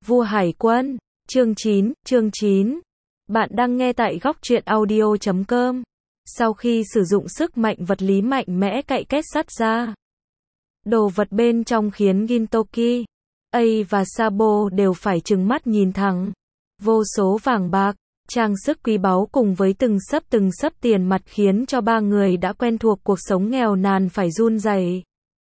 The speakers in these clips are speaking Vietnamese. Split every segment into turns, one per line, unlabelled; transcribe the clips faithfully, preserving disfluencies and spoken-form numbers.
Vua Hải Quân, chương chín, chương chín. Bạn đang nghe tại góc truyện audio chấm com. Sau khi sử dụng sức mạnh vật lý mạnh mẽ cậy kết sắt ra, đồ vật bên trong khiến Gintoki, A và Sabo đều phải trừng mắt nhìn thẳng. Vô số vàng bạc, trang sức quý báu cùng với từng sấp từng sấp tiền mặt khiến cho ba người đã quen thuộc cuộc sống nghèo nàn phải run rẩy.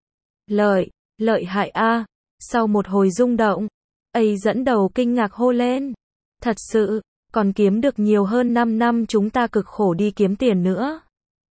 Lợi, lợi hại a. Sau một hồi rung động, A dẫn đầu kinh ngạc hô lên. Thật sự, còn kiếm được nhiều hơn năm năm chúng ta cực khổ đi kiếm tiền nữa.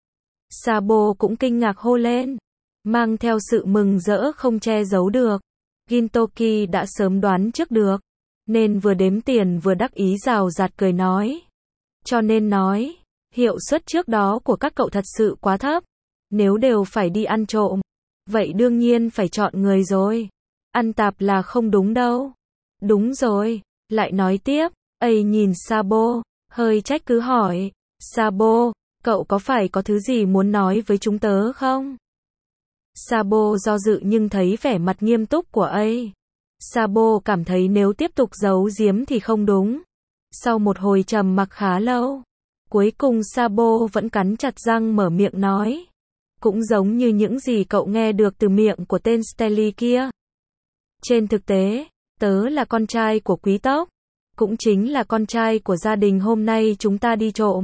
Sabo cũng kinh ngạc hô lên, mang theo sự mừng rỡ không che giấu được. Gintoki đã sớm đoán trước được, nên vừa đếm tiền vừa đắc ý rào rạt cười nói. Cho nên nói, hiệu suất trước đó của các cậu thật sự quá thấp. Nếu đều phải đi ăn trộm, vậy đương nhiên phải chọn người rồi. Ăn tạp là không đúng đâu. Đúng rồi, lại nói tiếp. A nhìn Sabo, hơi trách cứ hỏi. Sabo, cậu có phải có thứ gì muốn nói với chúng tớ không? Sabo do dự nhưng thấy vẻ mặt nghiêm túc của A. Sabo cảm thấy nếu tiếp tục giấu giếm thì không đúng. Sau một hồi trầm mặc khá lâu, cuối cùng Sabo vẫn cắn chặt răng mở miệng nói. Cũng giống như những gì cậu nghe được từ miệng của tên Stelly kia. Trên thực tế, tớ là con trai của quý tộc, cũng chính là con trai của gia đình hôm nay chúng ta đi trộm.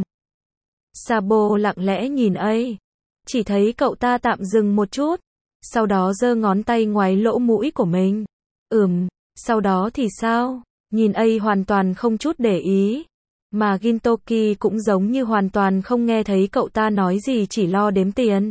Sabo lặng lẽ nhìn A, chỉ thấy cậu ta tạm dừng một chút, sau đó giơ ngón tay ngoáy lỗ mũi của mình. Ừm, sau đó thì sao? Nhìn A hoàn toàn không chút để ý, mà Gintoki cũng giống như hoàn toàn không nghe thấy cậu ta nói gì, chỉ lo đếm tiền.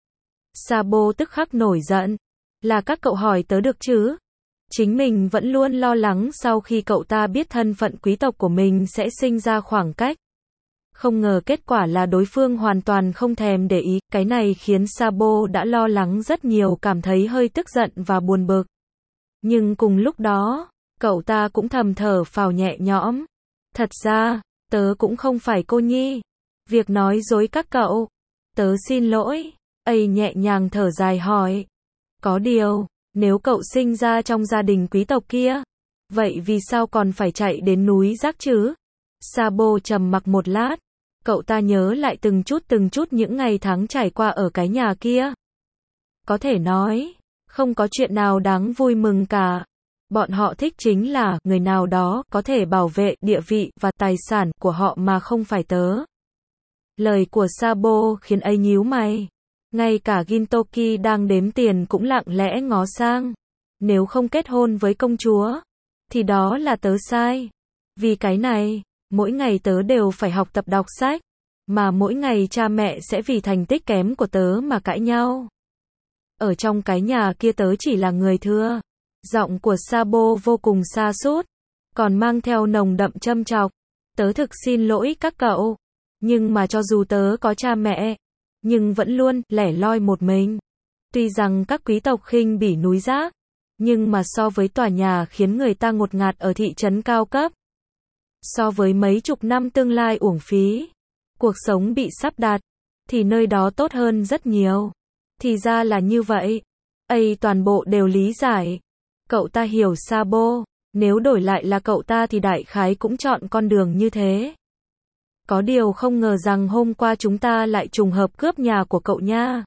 Sabo tức khắc nổi giận. Là các cậu hỏi tớ được chứ? Chính mình vẫn luôn lo lắng sau khi cậu ta biết thân phận quý tộc của mình sẽ sinh ra khoảng cách. Không ngờ kết quả là đối phương hoàn toàn không thèm để ý, cái này khiến Sabo đã lo lắng rất nhiều, cảm thấy hơi tức giận và buồn bực. Nhưng cùng lúc đó, cậu ta cũng thầm thở phào nhẹ nhõm. Thật ra, tớ cũng không phải cô nhi. Việc nói dối các cậu. Tớ xin lỗi. A nhẹ nhàng thở dài hỏi. Có điều, nếu cậu sinh ra trong gia đình quý tộc kia, vậy vì sao còn phải chạy đến núi rác chứ? Sabo trầm mặc một lát, cậu ta nhớ lại từng chút từng chút những ngày tháng trải qua ở cái nhà kia. Có thể nói, không có chuyện nào đáng vui mừng cả. Bọn họ thích chính là người nào đó có thể bảo vệ địa vị và tài sản của họ mà không phải tớ. Lời của Sabo khiến A nhíu mày. Ngay cả Gintoki đang đếm tiền cũng lặng lẽ ngó sang. Nếu không kết hôn với công chúa, thì đó là tớ sai. Vì cái này, mỗi ngày tớ đều phải học tập đọc sách, mà mỗi ngày cha mẹ sẽ vì thành tích kém của tớ mà cãi nhau. Ở trong cái nhà kia tớ chỉ là người thưa. Giọng của Sabo vô cùng sa sút, còn mang theo nồng đậm châm chọc. Tớ thực xin lỗi các cậu, nhưng mà cho dù tớ có cha mẹ, nhưng vẫn luôn lẻ loi một mình. Tuy rằng các quý tộc khinh bỉ núi rác, nhưng mà so với tòa nhà khiến người ta ngột ngạt ở thị trấn cao cấp, so với mấy chục năm tương lai uổng phí, cuộc sống bị sắp đặt, thì nơi đó tốt hơn rất nhiều. Thì ra là như vậy. A toàn bộ đều lý giải. Cậu ta hiểu Sabo, nếu đổi lại là cậu ta thì đại khái cũng chọn con đường như thế. Có điều không ngờ rằng hôm qua chúng ta lại trùng hợp cướp nhà của cậu nha.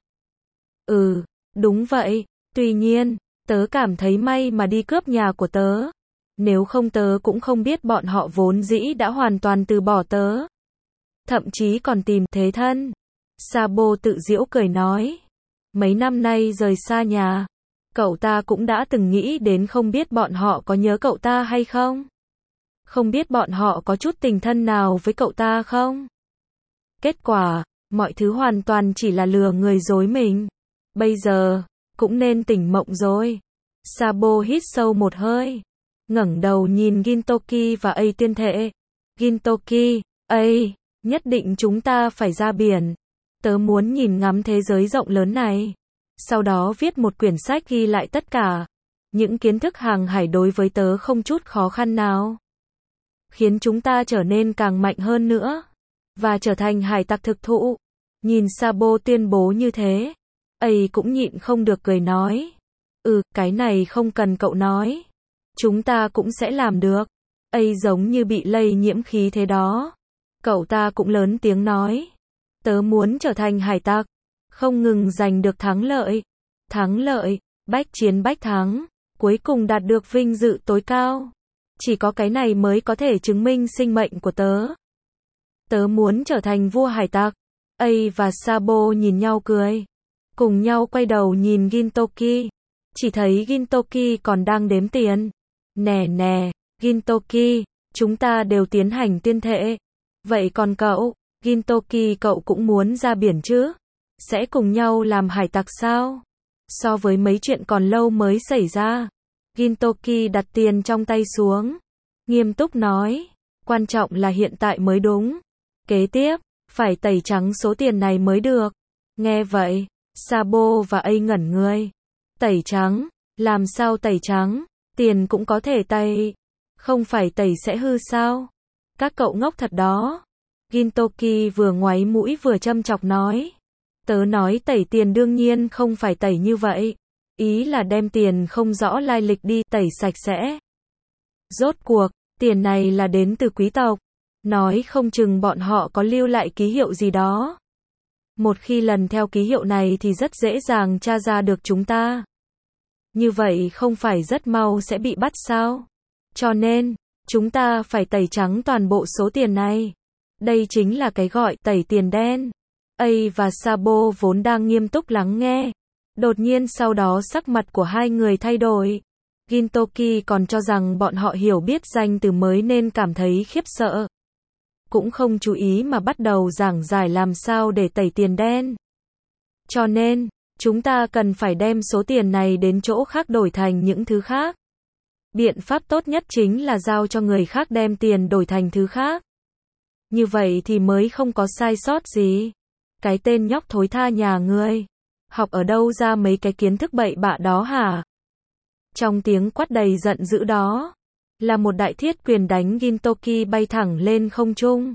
Ừ, đúng vậy. Tuy nhiên, tớ cảm thấy may mà đi cướp nhà của tớ. Nếu không tớ cũng không biết bọn họ vốn dĩ đã hoàn toàn từ bỏ tớ. Thậm chí còn tìm thế thân. Sabo tự giễu cười nói. Mấy năm nay rời xa nhà, cậu ta cũng đã từng nghĩ đến không biết bọn họ có nhớ cậu ta hay không? Không biết bọn họ có chút tình thân nào với cậu ta không? Kết quả, mọi thứ hoàn toàn chỉ là lừa người dối mình. Bây giờ, cũng nên tỉnh mộng rồi. Sabo hít sâu một hơi, ngẩng đầu nhìn Gintoki và A tuyên thệ. Gintoki, A, nhất định chúng ta phải ra biển. Tớ muốn nhìn ngắm thế giới rộng lớn này. Sau đó viết một quyển sách ghi lại tất cả. Những kiến thức hàng hải đối với tớ không chút khó khăn nào. Khiến chúng ta trở nên càng mạnh hơn nữa. Và trở thành hải tặc thực thụ. Nhìn Sabo tuyên bố như thế, A cũng nhịn không được cười nói. Ừ, cái này không cần cậu nói. chúng ta cũng sẽ làm được. Ây giống như bị lây nhiễm khí thế đó. Cậu ta cũng lớn tiếng nói. Tớ muốn trở thành hải tặc. Không ngừng giành được thắng lợi. Thắng lợi, bách chiến bách thắng. Cuối cùng đạt được vinh dự tối cao. Chỉ có cái này mới có thể chứng minh sinh mệnh của tớ. Tớ muốn trở thành vua hải tặc. Ây và Sabo nhìn nhau cười. Cùng nhau quay đầu nhìn Gintoki. Chỉ thấy Gintoki còn đang đếm tiền. Nè nè, Gintoki, chúng ta đều tiến hành tuyên thệ. Vậy còn cậu, Gintoki cậu cũng muốn ra biển chứ? Sẽ cùng nhau làm hải tặc sao? So với mấy chuyện còn lâu mới xảy ra. Gintoki đặt tiền trong tay xuống. Nghiêm túc nói. Quan trọng là hiện tại mới đúng. Kế tiếp, phải tẩy trắng số tiền này mới được. Nghe vậy, Sabo và Ây ngẩn người. Tẩy trắng? Làm sao tẩy trắng? Tiền cũng có thể tẩy. Không phải tẩy sẽ hư sao? Các cậu ngốc thật đó. Gintoki vừa ngoáy mũi vừa châm chọc nói. Tớ nói tẩy tiền đương nhiên không phải tẩy như vậy. Ý là đem tiền không rõ lai lịch đi tẩy sạch sẽ. Rốt cuộc, tiền này là đến từ quý tộc. Nói không chừng bọn họ có lưu lại ký hiệu gì đó. Một khi lần theo ký hiệu này thì rất dễ dàng tra ra được chúng ta. Như vậy không phải rất mau sẽ bị bắt sao? Cho nên, chúng ta phải tẩy trắng toàn bộ số tiền này. Đây chính là cái gọi tẩy tiền đen. Ây và Sabo vốn đang nghiêm túc lắng nghe. Đột nhiên sau đó sắc mặt của hai người thay đổi. Gintoki còn cho rằng bọn họ hiểu biết danh từ mới nên cảm thấy khiếp sợ. Cũng không chú ý mà bắt đầu giảng giải làm sao để tẩy tiền đen. Cho nên, chúng ta cần phải đem số tiền này đến chỗ khác đổi thành những thứ khác. Biện pháp tốt nhất chính là giao cho người khác đem tiền đổi thành thứ khác. Như vậy thì mới không có sai sót gì. Cái tên nhóc thối tha nhà ngươi. Học ở đâu ra mấy cái kiến thức bậy bạ đó hả? Trong tiếng quát đầy giận dữ đó, là một đại thiết quyền đánh Gintoki bay thẳng lên không trung.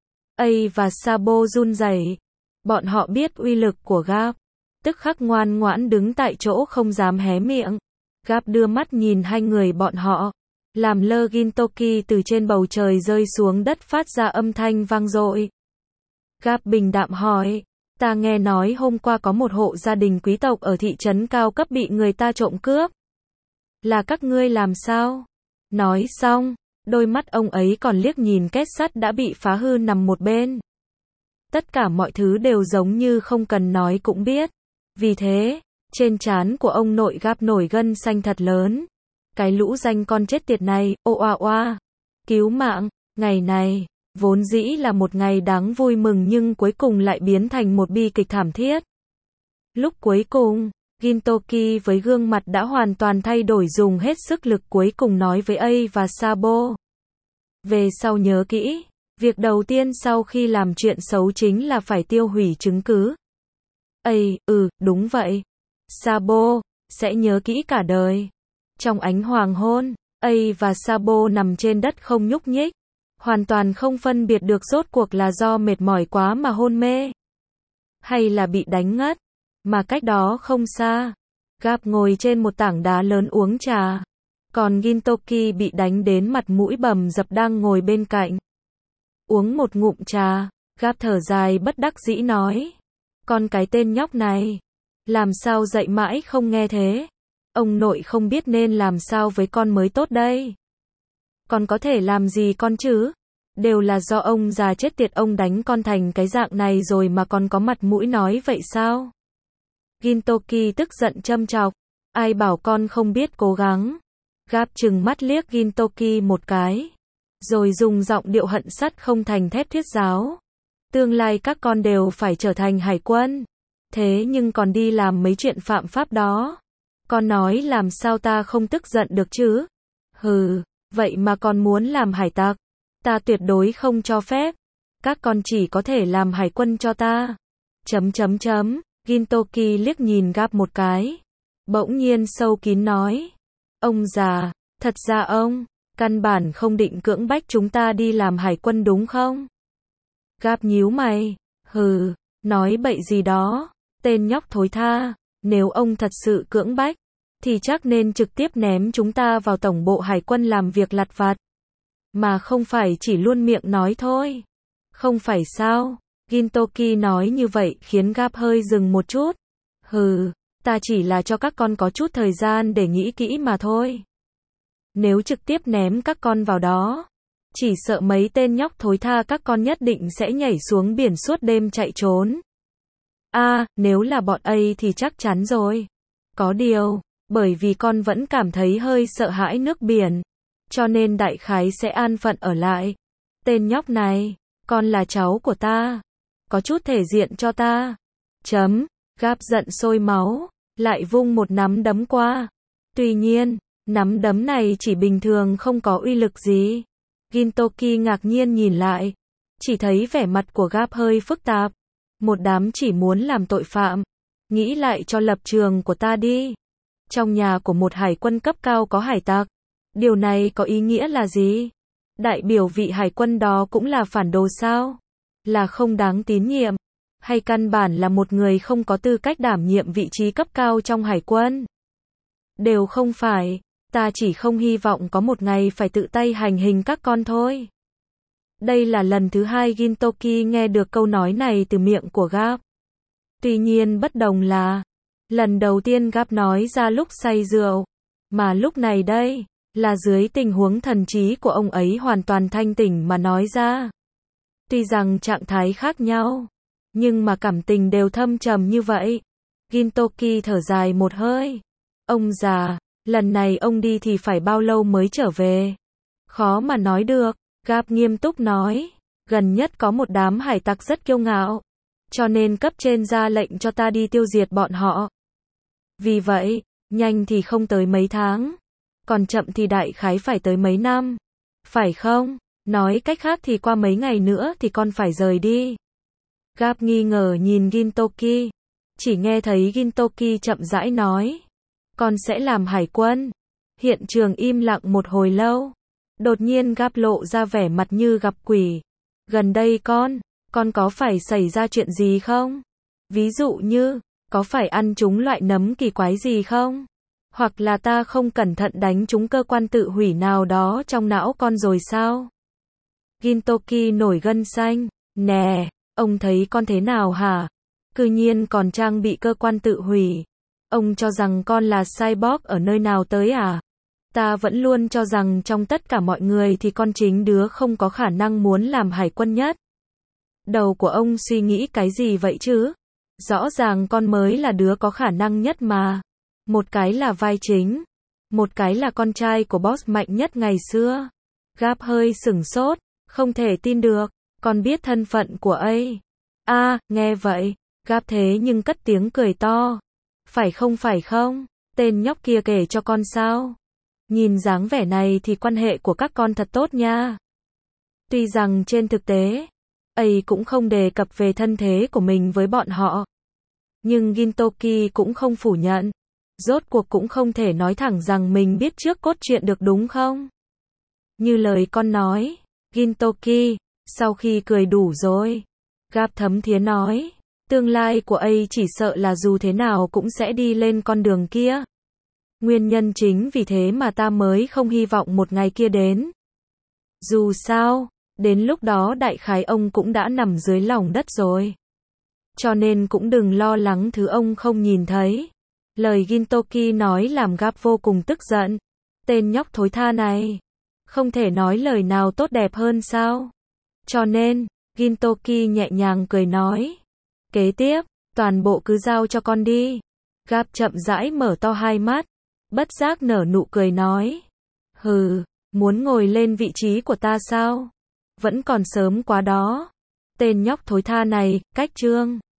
Ây và Sabo run rẩy. Bọn họ biết uy lực của Garp. Tức khắc ngoan ngoãn đứng tại chỗ không dám hé miệng. Garp đưa mắt nhìn hai người bọn họ. Làm lơ Gintoki từ trên bầu trời rơi xuống đất phát ra âm thanh vang dội. Garp bình đạm hỏi. Ta nghe nói hôm qua có một hộ gia đình quý tộc ở thị trấn cao cấp bị người ta trộm cướp. Là các ngươi làm sao? Nói xong, đôi mắt ông ấy còn liếc nhìn két sắt đã bị phá hư nằm một bên. Tất cả mọi thứ đều giống như không cần nói cũng biết. Vì thế, trên trán của ông nội Garp nổi gân xanh thật lớn. Cái lũ danh con chết tiệt này, ô oa oa. Cứu mạng, ngày này, vốn dĩ là một ngày đáng vui mừng nhưng cuối cùng lại biến thành một bi kịch thảm thiết. Lúc cuối cùng, Gintoki với gương mặt đã hoàn toàn thay đổi dùng hết sức lực cuối cùng nói với Ây và Sabo. Về sau nhớ kỹ, việc đầu tiên sau khi làm chuyện xấu chính là phải tiêu hủy chứng cứ. Ây, ừ, đúng vậy. Sabo, sẽ nhớ kỹ cả đời. Trong ánh hoàng hôn, Ây và Sabo nằm trên đất không nhúc nhích. Hoàn toàn không phân biệt được rốt cuộc là do mệt mỏi quá mà hôn mê. Hay là bị đánh ngất. Mà cách đó không xa, Garp ngồi trên một tảng đá lớn uống trà. Còn Gintoki bị đánh đến mặt mũi bầm dập đang ngồi bên cạnh. Uống một ngụm trà, Garp thở dài bất đắc dĩ nói. Con cái tên nhóc này, làm sao dạy mãi không nghe thế? Ông nội không biết nên làm sao với con mới tốt đây. Con có thể làm gì con chứ? Đều là do ông già chết tiệt ông đánh con thành cái dạng này rồi mà còn có mặt mũi nói vậy sao? Gintoki tức giận châm chọc. Ai bảo con không biết cố gắng? Garp trừng mắt liếc Gintoki một cái. Rồi dùng giọng điệu hận sắt không thành thép thuyết giáo. Tương lai các con đều phải trở thành hải quân. Thế nhưng còn đi làm mấy chuyện phạm pháp đó. Con nói làm sao ta không tức giận được chứ? Hừ, vậy mà con muốn làm hải tặc. Ta tuyệt đối không cho phép. Các con chỉ có thể làm hải quân cho ta. Chấm chấm chấm. Gintoki liếc nhìn Garp một cái. Bỗng nhiên sâu kín nói. Ông già, thật ra ông, căn bản không định cưỡng bách chúng ta đi làm hải quân đúng không? Garp nhíu mày. Hừ, nói bậy gì đó. Tên nhóc thối tha. Nếu ông thật sự cưỡng bách, thì chắc nên trực tiếp ném chúng ta vào tổng bộ hải quân làm việc lặt vặt. Mà không phải chỉ luôn miệng nói thôi. Không phải sao? Gintoki nói như vậy khiến Gap hơi dừng một chút. Hừ, ta chỉ là cho các con có chút thời gian để nghĩ kỹ mà thôi. Nếu trực tiếp ném các con vào đó, chỉ sợ mấy tên nhóc thối tha các con nhất định sẽ nhảy xuống biển suốt đêm chạy trốn. A, à, nếu là bọn ấy thì chắc chắn rồi. Có điều, bởi vì con vẫn cảm thấy hơi sợ hãi nước biển, cho nên đại khái sẽ an phận ở lại. Tên nhóc này, con là cháu của ta. Có chút thể diện cho ta. Chấm, Gap giận sôi máu, lại vung một nắm đấm qua. Tuy nhiên, nắm đấm này chỉ bình thường không có uy lực gì. Gintoki ngạc nhiên nhìn lại, chỉ thấy vẻ mặt của Gap hơi phức tạp. Một đám chỉ muốn làm tội phạm. Nghĩ lại cho lập trường của ta đi. Trong nhà của một hải quân cấp cao có hải tặc. Điều này có ý nghĩa là gì? Đại biểu vị hải quân đó cũng là phản đồ sao? Là không đáng tín nhiệm? Hay căn bản là một người không có tư cách đảm nhiệm vị trí cấp cao trong hải quân? Đều không phải, ta chỉ không hy vọng có một ngày phải tự tay hành hình các con thôi. Đây là lần thứ hai Gintoki nghe được câu nói này từ miệng của Gap. Tuy nhiên bất đồng là, lần đầu tiên Gap nói ra lúc say rượu, mà lúc này đây, là dưới tình huống thần trí của ông ấy hoàn toàn thanh tỉnh mà nói ra. Tuy rằng trạng thái khác nhau, nhưng mà cảm tình đều thâm trầm như vậy. Gintoki thở dài một hơi. Ông già, lần này ông đi thì phải bao lâu mới trở về? Khó mà nói được, Gap nghiêm túc nói. Gần nhất có một đám hải tặc rất kiêu ngạo, cho nên cấp trên ra lệnh cho ta đi tiêu diệt bọn họ. Vì vậy, nhanh thì không tới mấy tháng, còn chậm thì đại khái phải tới mấy năm. Phải không? Nói cách khác thì qua mấy ngày nữa thì con phải rời đi. Gap nghi ngờ nhìn Gintoki. Chỉ nghe thấy Gintoki chậm rãi nói. Con sẽ làm hải quân. Hiện trường im lặng một hồi lâu. Đột nhiên Gap lộ ra vẻ mặt như gặp quỷ. Gần đây con, con có phải xảy ra chuyện gì không? Ví dụ như, có phải ăn trúng loại nấm kỳ quái gì không? Hoặc là ta không cẩn thận đánh trúng cơ quan tự hủy nào đó trong não con rồi sao? Gintoki nổi gân xanh. Nè, ông thấy con thế nào hả? Cư nhiên còn trang bị cơ quan tự hủy. Ông cho rằng con là cyborg ở nơi nào tới à? Ta vẫn luôn cho rằng trong tất cả mọi người thì con chính đứa không có khả năng muốn làm hải quân nhất. Đầu của ông suy nghĩ cái gì vậy chứ? Rõ ràng con mới là đứa có khả năng nhất mà. Một cái là vai chính, một cái là con trai của boss mạnh nhất ngày xưa. Gap hơi sửng sốt, không thể tin được, con biết thân phận của ấy. A, à, nghe vậy, Gap thế nhưng cất tiếng cười to. Phải không phải không? Tên nhóc kia kể cho con sao? Nhìn dáng vẻ này thì quan hệ của các con thật tốt nha. Tuy rằng trên thực tế, ấy cũng không đề cập về thân thế của mình với bọn họ. Nhưng Gintoki cũng không phủ nhận. Rốt cuộc cũng không thể nói thẳng rằng mình biết trước cốt truyện được đúng không? Như lời con nói, Gintoki, sau khi cười đủ rồi, Gap thấm thía nói, tương lai của ấy chỉ sợ là dù thế nào cũng sẽ đi lên con đường kia. Nguyên nhân chính vì thế mà ta mới không hy vọng một ngày kia đến. Dù sao, đến lúc đó đại khái ông cũng đã nằm dưới lòng đất rồi. Cho nên cũng đừng lo lắng thứ ông không nhìn thấy. Lời Gintoki nói làm Gap vô cùng tức giận. Tên nhóc thối tha này, không thể nói lời nào tốt đẹp hơn sao? Cho nên, Gintoki nhẹ nhàng cười nói. Kế tiếp, toàn bộ cứ giao cho con đi. Gap chậm rãi mở to hai mắt, bất giác nở nụ cười nói. Hừ, muốn ngồi lên vị trí của ta sao? Vẫn còn sớm quá đó. Tên nhóc thối tha này, cách chương.